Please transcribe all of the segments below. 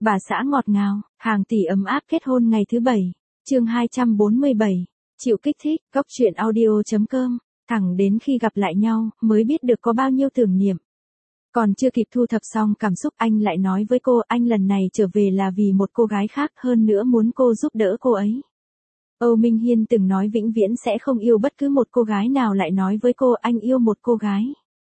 Bà xã ngọt ngào, hàng tỷ ấm áp kết hôn ngày thứ 7. Chương 247. Chịu kích thích, góc truyện audio.com. Thẳng đến khi gặp lại nhau, mới biết được có bao nhiêu tưởng niệm. Còn chưa kịp thu thập xong cảm xúc, anh lại nói với cô, anh lần này trở về là vì một cô gái khác, hơn nữa muốn cô giúp đỡ cô ấy. Âu Minh Hiên từng nói vĩnh viễn sẽ không yêu bất cứ một cô gái nào, lại nói với cô anh yêu một cô gái.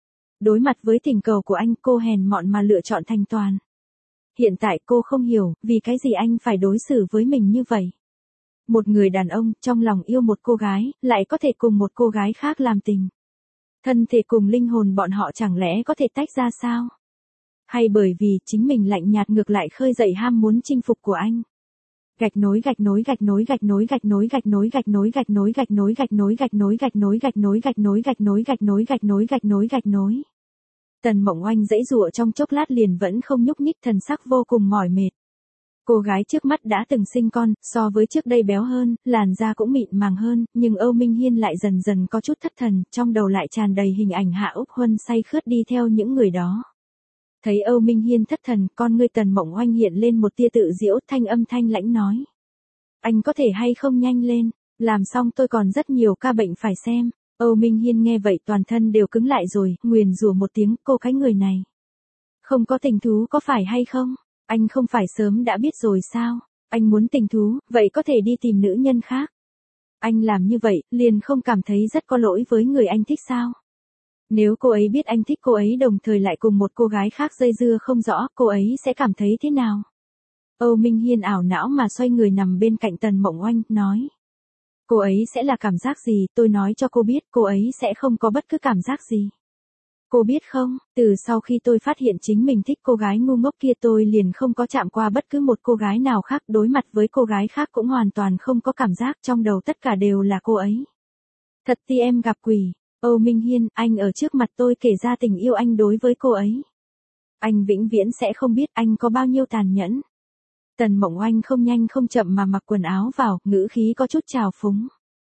Đối mặt với tình cầu của anh, cô hèn mọn mà lựa chọn thành toàn. Hiện tại cô không hiểu, vì cái gì anh phải đối xử với mình như vậy. Một người đàn ông, trong lòng yêu một cô gái, lại có thể cùng một cô gái khác làm tình. Thân thể cùng linh hồn bọn họ chẳng lẽ có thể tách ra sao? Hay bởi vì chính mình lạnh nhạt ngược lại khơi dậy ham muốn chinh phục của anh? Gạch nối gạch nối gạch nối gạch nối gạch nối gạch nối gạch nối gạch nối gạch nối gạch nối gạch nối gạch nối gạch nối gạch nối gạch nối gạch nối gạch nối gạch nối gạch nối. Tần Mộng Oanh giãy giụa trong chốc lát liền vẫn không nhúc nhích, thần sắc vô cùng mỏi mệt. Cô gái trước mắt đã từng sinh con, so với trước đây béo hơn, làn da cũng mịn màng hơn, nhưng Âu Minh Hiên lại dần dần có chút thất thần, trong đầu lại tràn đầy hình ảnh Hạ Úc Huân say khướt đi theo những người đó. Thấy Âu Minh Hiên thất thần, con ngươi Tần Mộng Oanh hiện lên một tia tự giễu, thanh âm thanh lãnh nói. Anh có thể hay không nhanh lên, làm xong tôi còn rất nhiều ca bệnh phải xem. Âu Minh Hiên nghe vậy toàn thân đều cứng lại rồi, nguyền rủa một tiếng, cô cái người này. Không có tình thú có phải hay không? Anh không phải sớm đã biết rồi sao? Anh muốn tình thú, vậy có thể đi tìm nữ nhân khác. Anh làm như vậy, liền không cảm thấy rất có lỗi với người anh thích sao? Nếu cô ấy biết anh thích cô ấy đồng thời lại cùng một cô gái khác dây dưa không rõ, cô ấy sẽ cảm thấy thế nào? Âu Minh Hiên ảo não mà xoay người nằm bên cạnh Tần Mộng Oanh, nói. Cô ấy sẽ là cảm giác gì, tôi nói cho cô biết, cô ấy sẽ không có bất cứ cảm giác gì. Cô biết không, từ sau khi tôi phát hiện chính mình thích cô gái ngu ngốc kia, tôi liền không có chạm qua bất cứ một cô gái nào khác, đối mặt với cô gái khác cũng hoàn toàn không có cảm giác, trong đầu tất cả đều là cô ấy. Thật thì em gặp quỷ. Âu Minh Hiên, anh ở trước mặt tôi kể ra tình yêu anh đối với cô ấy. Anh vĩnh viễn sẽ không biết anh có bao nhiêu tàn nhẫn. Tần Mộng Oanh không nhanh không chậm mà mặc quần áo vào, ngữ khí có chút trào phúng.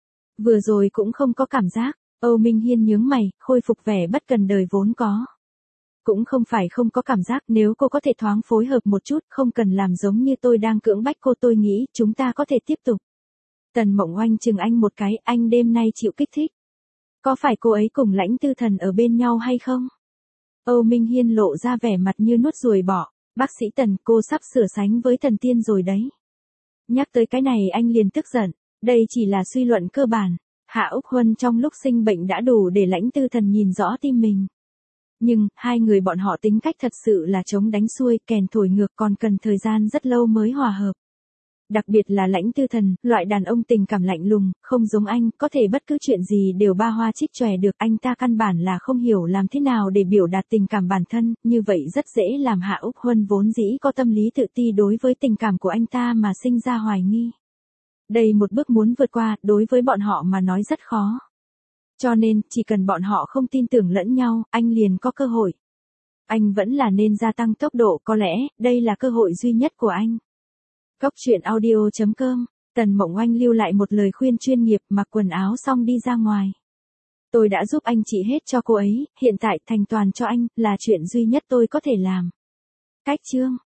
Vừa rồi cũng không có cảm giác. Âu Minh Hiên nhướng mày, khôi phục vẻ bất cần đời vốn có. Cũng không phải không có cảm giác, nếu cô có thể thoáng phối hợp một chút, không cần làm giống như tôi đang cưỡng bách cô, tôi nghĩ chúng ta có thể tiếp tục. Tần Mộng Oanh chừng anh một cái, anh đêm nay chịu kích thích. Có phải cô ấy cùng Lãnh Tư Thần ở bên nhau hay không? Âu Minh Hiên lộ ra vẻ mặt như nuốt ruồi bỏ. Bác sĩ Tần, cô sắp sửa sánh với Thần Tiên rồi đấy. Nhắc tới cái này anh liền tức giận, đây chỉ là suy luận cơ bản. Hạ Úc Huân trong lúc sinh bệnh đã đủ để Lãnh Tư Thần nhìn rõ tim mình. Nhưng, hai người bọn họ tính cách thật sự là chống đánh xuôi, kèn thổi ngược, còn cần thời gian rất lâu mới hòa hợp. Đặc biệt là Lãnh Tư Thần, loại đàn ông tình cảm lạnh lùng, không giống anh, có thể bất cứ chuyện gì đều ba hoa trích chòe được, anh ta căn bản là không hiểu làm thế nào để biểu đạt tình cảm bản thân, như vậy rất dễ làm Hạ Úc Huân vốn dĩ có tâm lý tự ti đối với tình cảm của anh ta mà sinh ra hoài nghi. Đây một bước muốn vượt qua, đối với bọn họ mà nói rất khó. Cho nên, chỉ cần bọn họ không tin tưởng lẫn nhau, anh liền có cơ hội. Anh vẫn là nên gia tăng tốc độ, có lẽ, đây là cơ hội duy nhất của anh. Góc truyện audio.com. Tần Mộng Oanh lưu lại một lời khuyên chuyên nghiệp, mặc quần áo xong đi ra ngoài. Tôi đã giúp anh trị hết cho cô ấy, hiện tại thành toàn cho anh, là chuyện duy nhất tôi có thể làm. Cách chương.